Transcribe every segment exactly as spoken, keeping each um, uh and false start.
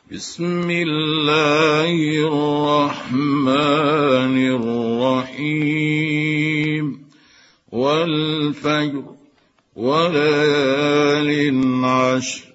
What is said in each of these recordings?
بسم الله الرحمن الرحيم والفجر وليال عشر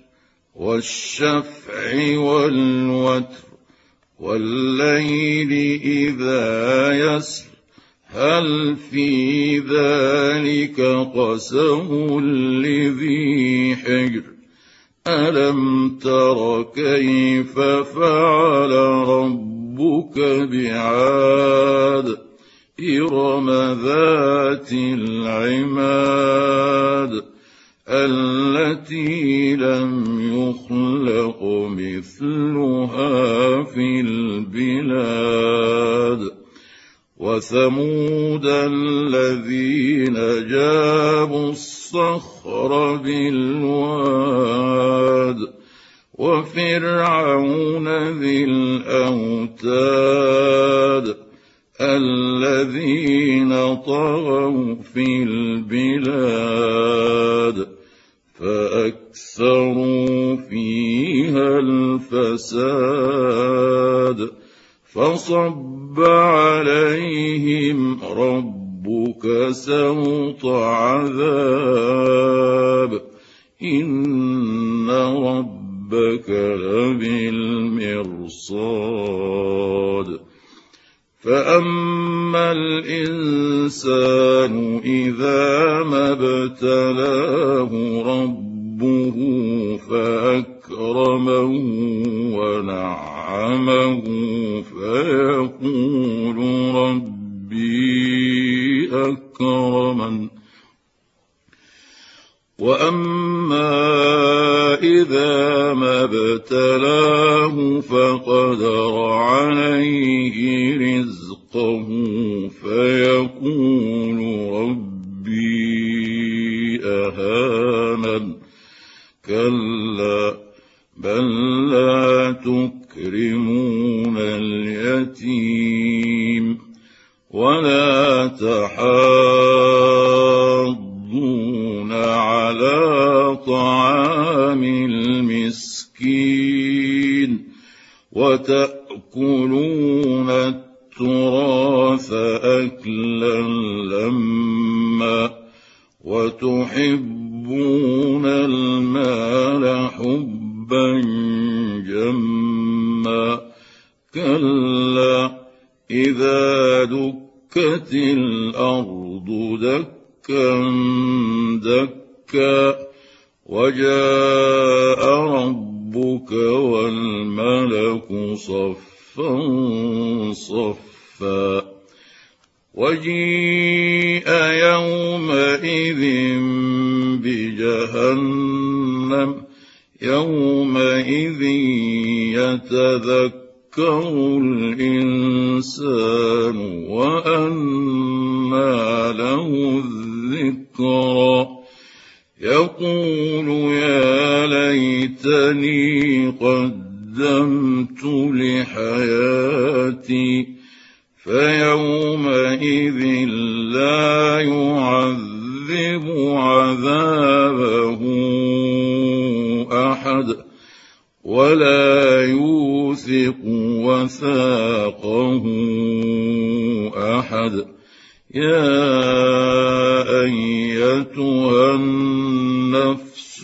والشفع والوتر والليل إذا يسر هل في ذلك قسم لذي حجر ألم تر كيف فعل ربك بعاد إرم ذات العماد التي لم يخلق مثلها في البلاد وثمود الذين جابوا الصخر بالواد وفرعون ذي الأوتاد الذين طغوا في البلاد فأكثروا فيها الفساد فصب عليهم ربك سوط عذاب إن ربك لبالمرصاد فأما الإنسان إذا ما ابتلاه ربه فأكرمه ونعمه فيقول ربي أكرمن وأما إذا ما ابتلاه فقدر عليه رزقه فيقول ربي أهانن كلا بل لا تكرمون اليتيم ولا تحاضون على طعام المسكين وتأكلون التراث أكلا لما وتحبون المال حبا جما كلا إذا دكت الأرض دكا دكا وجاء ربك والملك صفا صفا وجيء يومئذ بجهنم يومئذ يتذكر الإنسان وأنى له الذكرى يقول يا ليتني قدمت لحياتي فيومئذ لا يعذب عذابه أحد ولا يوثق وثاقه أحد يا أيتها النفس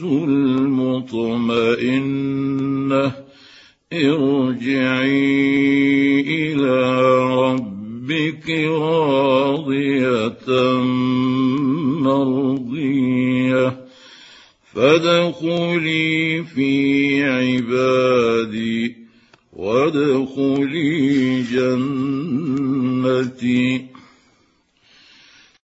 المطمئنة ارجعي إلى ربك راضية مرضية فادخلي في عبادي وادخلي جنتي